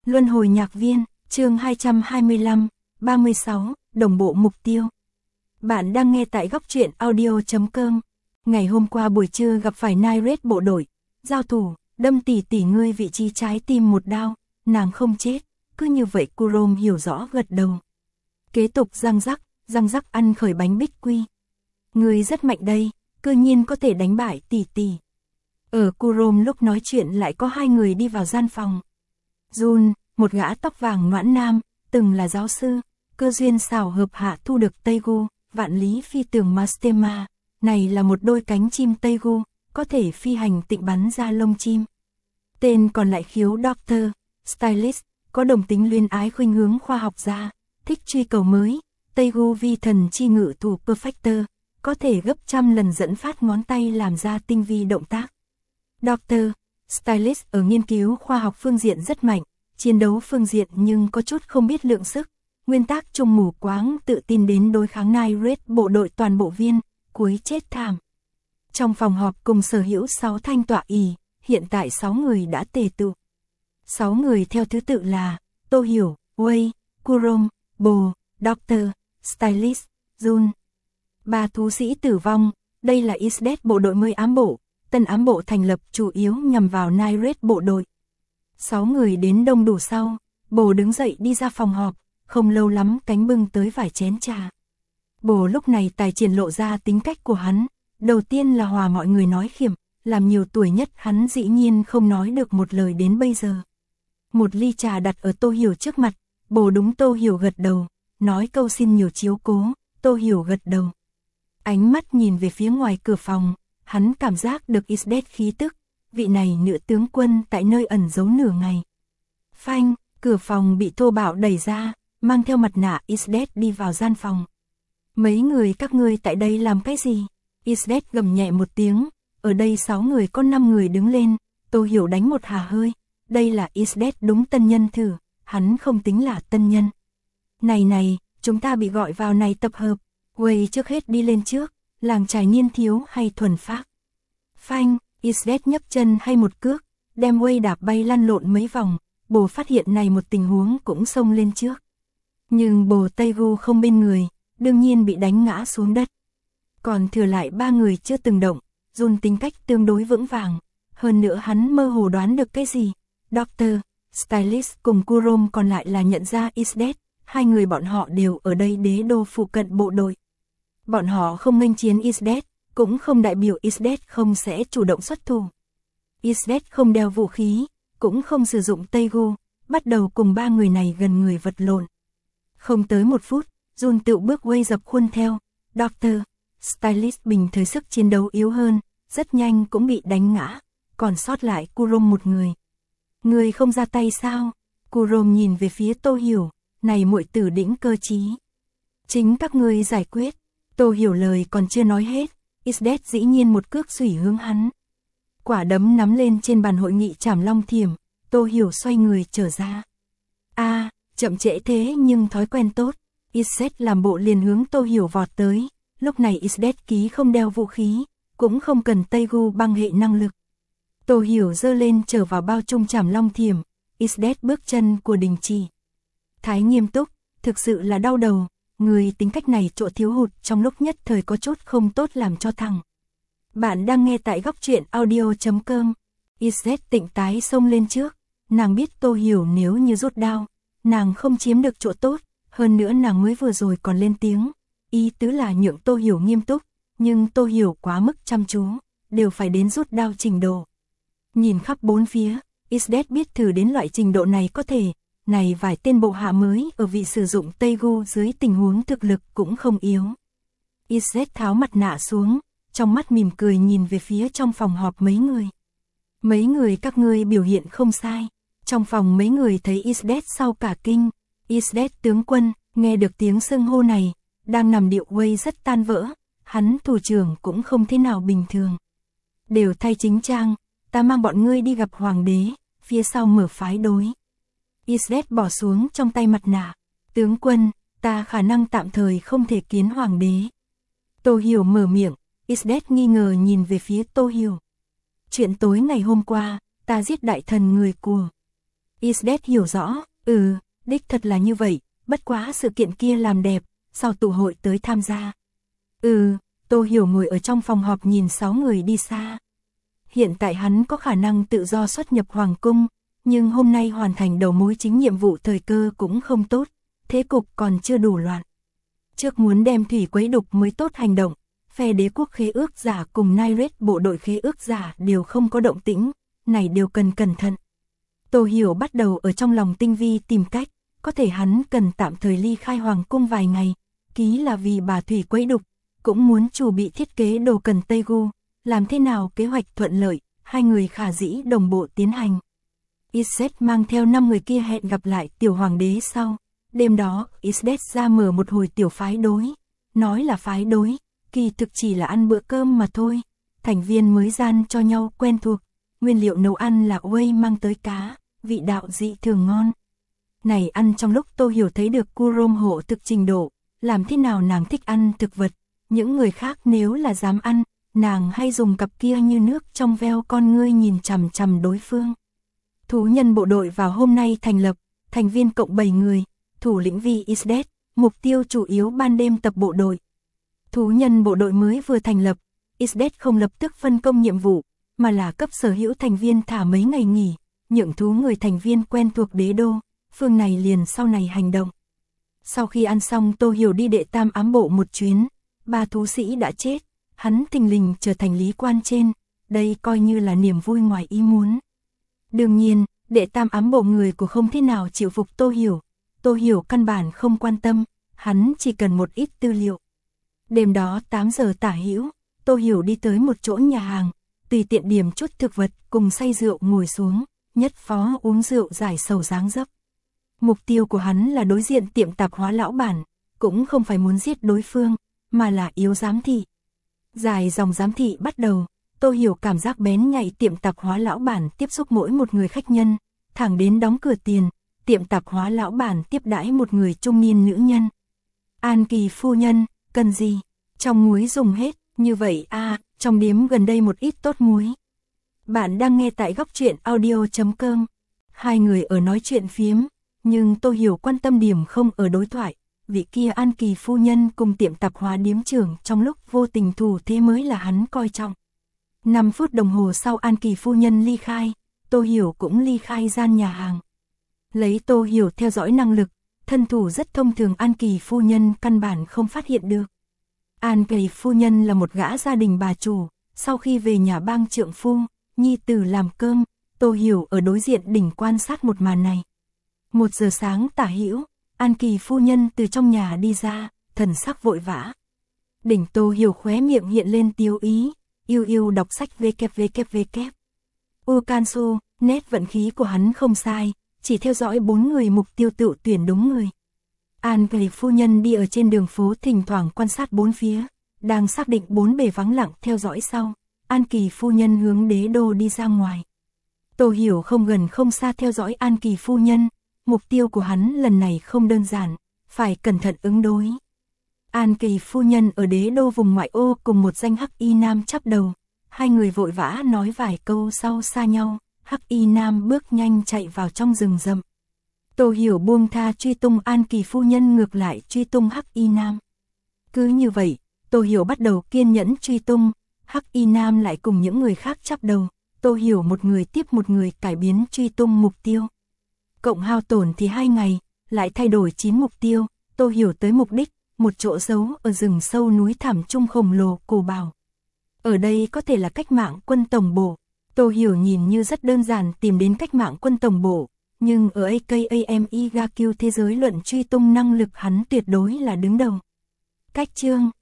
Luân hồi nhạc viên, chương 225, 36, đồng bộ mục tiêu. Bạn đang nghe tại góc truyện audio.com. Ngày hôm qua buổi trưa gặp phải Nairet bộ đội, giao thủ, đâm tỉ ngươi vị trí trái tim một đao, nàng không chết, cứ như vậy Kurom hiểu rõ gật đầu. Kế tục răng rắc ăn khởi bánh bích quy. Ngươi rất mạnh đây, cơ nhiên có thể đánh bại tỷ. Ở Kurom lúc nói chuyện lại có hai người đi vào gian phòng. Jun, một gã tóc vàng noãn nam, từng là giáo sư, cơ duyên xảo hợp hạ thu được Teigu, vạn lý phi tường Mastema, này là một đôi cánh chim Teigu, có thể phi hành tịnh bắn ra lông chim. Tên còn lại khiếu Doctor, Stylist, có đồng tính luyến ái khuynh hướng khoa học gia, thích truy cầu mới, Teigu vi thần chi ngự thủ Perfector, có thể gấp trăm lần dẫn phát ngón tay làm ra tinh vi động tác. Doctor, Stylist ở nghiên cứu khoa học phương diện rất mạnh, chiến đấu phương diện nhưng có chút không biết lượng sức, nguyên tắc chung mù quáng tự tin đến đối kháng Nairet bộ đội toàn bộ viên, cuối chết thảm. Trong phòng họp cùng sở hữu 6 thanh tọa ỷ, hiện tại 6 người đã tề tụ. 6 người theo thứ tự là Tô Hiểu, Wei, Kurom, Bồ, Doctor, Stylist, Jun. 3 thú sĩ tử vong, đây là Isdet bộ đội mới ám bộ, tân ám bộ thành lập chủ yếu nhằm vào Nairet bộ đội. 6 người đến đông đủ sau, Bồ đứng dậy đi ra phòng họp, không lâu lắm cánh bưng tới vài chén trà. Bồ lúc này tài triển lộ ra tính cách của hắn, đầu tiên là hòa mọi người nói khiểm, làm nhiều tuổi nhất hắn dĩ nhiên không nói được một lời đến bây giờ. Một ly trà đặt ở Tô Hiểu trước mặt, Bồ đúng Tô Hiểu gật đầu, nói câu xin nhiều chiếu cố, Tô Hiểu gật đầu. Ánh mắt nhìn về phía ngoài cửa phòng, hắn cảm giác được Isdet khí tức, vị này nữ tướng quân tại nơi ẩn giấu nửa ngày. Phanh, cửa phòng bị thô bạo đẩy ra, mang theo mặt nạ Isdet đi vào gian phòng. Mấy người các ngươi tại đây làm cái gì? Isdet gầm nhẹ một tiếng, ở đây 6 người có 5 người đứng lên, Tô Hiểu đánh một hà hơi, đây là Isdet đúng tân nhân thử, hắn không tính là tân nhân. Này, chúng ta bị gọi vào này tập hợp, Wei trước hết đi lên trước, làng trài niên thiếu hay thuần phác. Phanh, Isdet nhấc chân hay một cước, đem Wei đạp bay lăn lộn mấy vòng, Bồ phát hiện này một tình huống cũng xông lên trước. Nhưng Bồ Teigu không bên người, đương nhiên bị đánh ngã xuống đất. Còn thừa lại 3 người chưa từng động, Jun tính cách tương đối vững vàng, hơn nữa hắn mơ hồ đoán được cái gì. Doctor, Stylist cùng Kurom còn lại là nhận ra Isdet, hai người bọn họ đều ở đây đế đô phụ cận bộ đội. Bọn họ không nghênh chiến Isdet, cũng không đại biểu Isdet không sẽ chủ động xuất thủ. Isdet không đeo vũ khí, cũng không sử dụng Teigu, bắt đầu cùng 3 người này gần người vật lộn. Không tới 1 phút, Jun tự bước Wei dập khuôn theo, Doctor, Stylist bình thời sức chiến đấu yếu hơn, rất nhanh cũng bị đánh ngã, còn sót lại Kurom một người. Người không ra tay sao? Kurom nhìn về phía Tô Hiểu, này muội tử đĩnh cơ trí. Chính các ngươi giải quyết. Tô Hiểu lời còn chưa nói hết, Isdet dĩ nhiên một cước xủy hướng hắn. Quả đấm nắm lên trên bàn hội nghị Trảm Long Thiểm, Tô Hiểu xoay người trở ra. Chậm trễ thế nhưng thói quen tốt, Isdet làm bộ liền hướng Tô Hiểu vọt tới, lúc này Isdet ký không đeo vũ khí, cũng không cần Teigu băng hệ năng lực. Tô Hiểu giơ lên trở vào bao trung Trảm Long Thiểm, Isdet bước chân của đình chỉ. Thái nghiêm túc, thực sự là đau đầu, người tính cách này chỗ thiếu hụt trong lúc nhất thời có chút không tốt làm cho thằng. Bạn đang nghe tại góc truyện audio.com. Isdet tịnh tái xông lên trước, nàng biết Tô Hiểu nếu như rút đao, nàng không chiếm được chỗ tốt, hơn nữa nàng mới vừa rồi còn lên tiếng, ý tứ là nhượng Tô Hiểu nghiêm túc, nhưng Tô Hiểu quá mức chăm chú, đều phải đến rút đao trình độ. Nhìn khắp bốn phía, Isdet biết thử đến loại trình độ này có thể, này vài tên bộ hạ mới ở vị sử dụng Teigu dưới tình huống thực lực cũng không yếu. Isdet tháo mặt nạ xuống, trong mắt mỉm cười nhìn về phía trong phòng họp mấy người. Mấy người các ngươi biểu hiện không sai. Trong phòng mấy người thấy Isdet sau cả kinh. Isdet tướng quân, nghe được tiếng xưng hô này, đang nằm điệu Wei rất tan vỡ, hắn thủ trưởng cũng không thế nào bình thường. Đều thay chính trang, ta mang bọn ngươi đi gặp hoàng đế, phía sau mở phái đối. Isdet bỏ xuống trong tay mặt nạ, tướng quân, ta khả năng tạm thời không thể kiến hoàng đế. Tô Hiểu mở miệng, Isdet nghi ngờ nhìn về phía Tô Hiểu. Chuyện tối ngày hôm qua, ta giết đại thần người của. Isdet hiểu rõ, đích thật là như vậy, bất quá sự kiện kia làm đẹp, sau tụ hội tới tham gia. Tô Hiểu ngồi ở trong phòng họp nhìn 6 người đi xa. Hiện tại hắn có khả năng tự do xuất nhập hoàng cung, nhưng hôm nay hoàn thành đầu mối chính nhiệm vụ thời cơ cũng không tốt, thế cục còn chưa đủ loạn. Trước muốn đem thủy quấy đục mới tốt hành động, phe đế quốc khế ước giả cùng Nairet bộ đội khế ước giả đều không có động tĩnh, này đều cần cẩn thận. Tô Hiểu bắt đầu ở trong lòng tinh vi tìm cách, có thể hắn cần tạm thời ly khai hoàng cung vài ngày, ký là vì bà thủy quấy đục, cũng muốn chủ bị thiết kế đồ cần Tây Gu, làm thế nào kế hoạch thuận lợi, hai người khả dĩ đồng bộ tiến hành. Isdet mang theo 5 người kia hẹn gặp lại tiểu hoàng đế sau. Đêm đó, Isdet ra mở một hồi tiểu phái đối. Nói là phái đối, kỳ thực chỉ là ăn bữa cơm mà thôi. Thành viên mới gian cho nhau quen thuộc. Nguyên liệu nấu ăn là whey mang tới cá, vị đạo dị thường ngon. Này ăn trong lúc Tô Hiểu thấy được Kurom hộ thực trình độ, làm thế nào nàng thích ăn thực vật. Những người khác nếu là dám ăn, nàng hay dùng cặp kia như nước trong veo con ngươi nhìn chằm chằm đối phương. Thú nhân bộ đội vào hôm nay thành lập, thành viên cộng 7 người, thủ lĩnh vì Isdet, mục tiêu chủ yếu ban đêm tập bộ đội. Thú nhân bộ đội mới vừa thành lập, Isdet không lập tức phân công nhiệm vụ, mà là cấp sở hữu thành viên thả mấy ngày nghỉ, nhượng thú người thành viên quen thuộc đế đô, phương này liền sau này hành động. Sau khi ăn xong Tô Hiểu đi đệ tam ám bộ một chuyến, 3 thú sĩ đã chết, hắn thình lình trở thành lý quan trên, đây coi như là niềm vui ngoài ý muốn. Đương nhiên, đệ tam ám bộ người của không thế nào chịu phục Tô Hiểu căn bản không quan tâm, hắn chỉ cần một ít tư liệu. Đêm đó 8 giờ tả hữu, Tô Hiểu đi tới một chỗ nhà hàng, tùy tiện điểm chút thực vật cùng say rượu ngồi xuống, nhất phó uống rượu giải sầu dáng dấp. Mục tiêu của hắn là đối diện tiệm tạp hóa lão bản, cũng không phải muốn giết đối phương, mà là yếu giám thị. Dài dòng giám thị bắt đầu, Tô Hiểu cảm giác bén nhạy tiệm tạp hóa lão bản tiếp xúc mỗi một người khách nhân, thẳng đến đóng cửa tiền, tiệm tạp hóa lão bản tiếp đãi một người trung niên nữ nhân. An Kỳ phu nhân, cần gì? Trong muối dùng hết, như vậy trong điếm gần đây một ít tốt muối. Bạn đang nghe tại góc truyện audio.com. Hai người ở nói chuyện phiếm, nhưng Tô Hiểu quan tâm điểm không ở đối thoại. Vị kia An Kỳ phu nhân cùng tiệm tạp hóa điếm trưởng trong lúc vô tình thủ thế mới là hắn coi trọng. 5 phút đồng hồ sau An Kỳ phu nhân ly khai, Tô Hiểu cũng ly khai gian nhà hàng. Lấy Tô Hiểu theo dõi năng lực, thân thủ rất thông thường An Kỳ phu nhân căn bản không phát hiện được. An Kỳ phu nhân là một gã gia đình bà chủ, sau khi về nhà bang trượng phu, nhi tử làm cơm, Tô Hiểu ở đối diện đỉnh quan sát một màn này. 1 giờ sáng tả hữu, An Kỳ phu nhân từ trong nhà đi ra, thần sắc vội vã. Đỉnh Tô Hiểu khóe miệng hiện lên tiêu ý, yêu đọc sách www. Ukansu, nét vận khí của hắn không sai, chỉ theo dõi 4 người mục tiêu tự tuyển đúng người. An Kỳ phu nhân đi ở trên đường phố thỉnh thoảng quan sát bốn phía, đang xác định 4 bề vắng lặng theo dõi sau, An Kỳ phu nhân hướng đế đô đi ra ngoài. Tô Hiểu không gần không xa theo dõi An Kỳ phu nhân, mục tiêu của hắn lần này không đơn giản, phải cẩn thận ứng đối. An Kỳ phu nhân ở đế đô vùng ngoại ô cùng một danh hắc y nam chắp đầu, hai người vội vã nói vài câu sau xa nhau, hắc y nam bước nhanh chạy vào trong rừng rậm. Tô Hiểu buông tha truy tung An Kỳ phu nhân ngược lại truy tung hắc y nam. Cứ như vậy, Tô Hiểu bắt đầu kiên nhẫn truy tung, hắc y nam lại cùng những người khác chắp đầu, Tô Hiểu một người tiếp một người cải biến truy tung mục tiêu. Cộng hao tổn thì 2 ngày, lại thay đổi 9 mục tiêu, Tô Hiểu tới mục đích, một chỗ giấu ở rừng sâu núi thẳm trung khổng lồ cổ bảo. Ở đây có thể là cách mạng quân tổng bộ. Tô Hiểu nhìn như rất đơn giản tìm đến cách mạng quân tổng bộ, nhưng ở AKAMI Gakyu thế giới luận truy tung năng lực hắn tuyệt đối là đứng đầu. Cách chương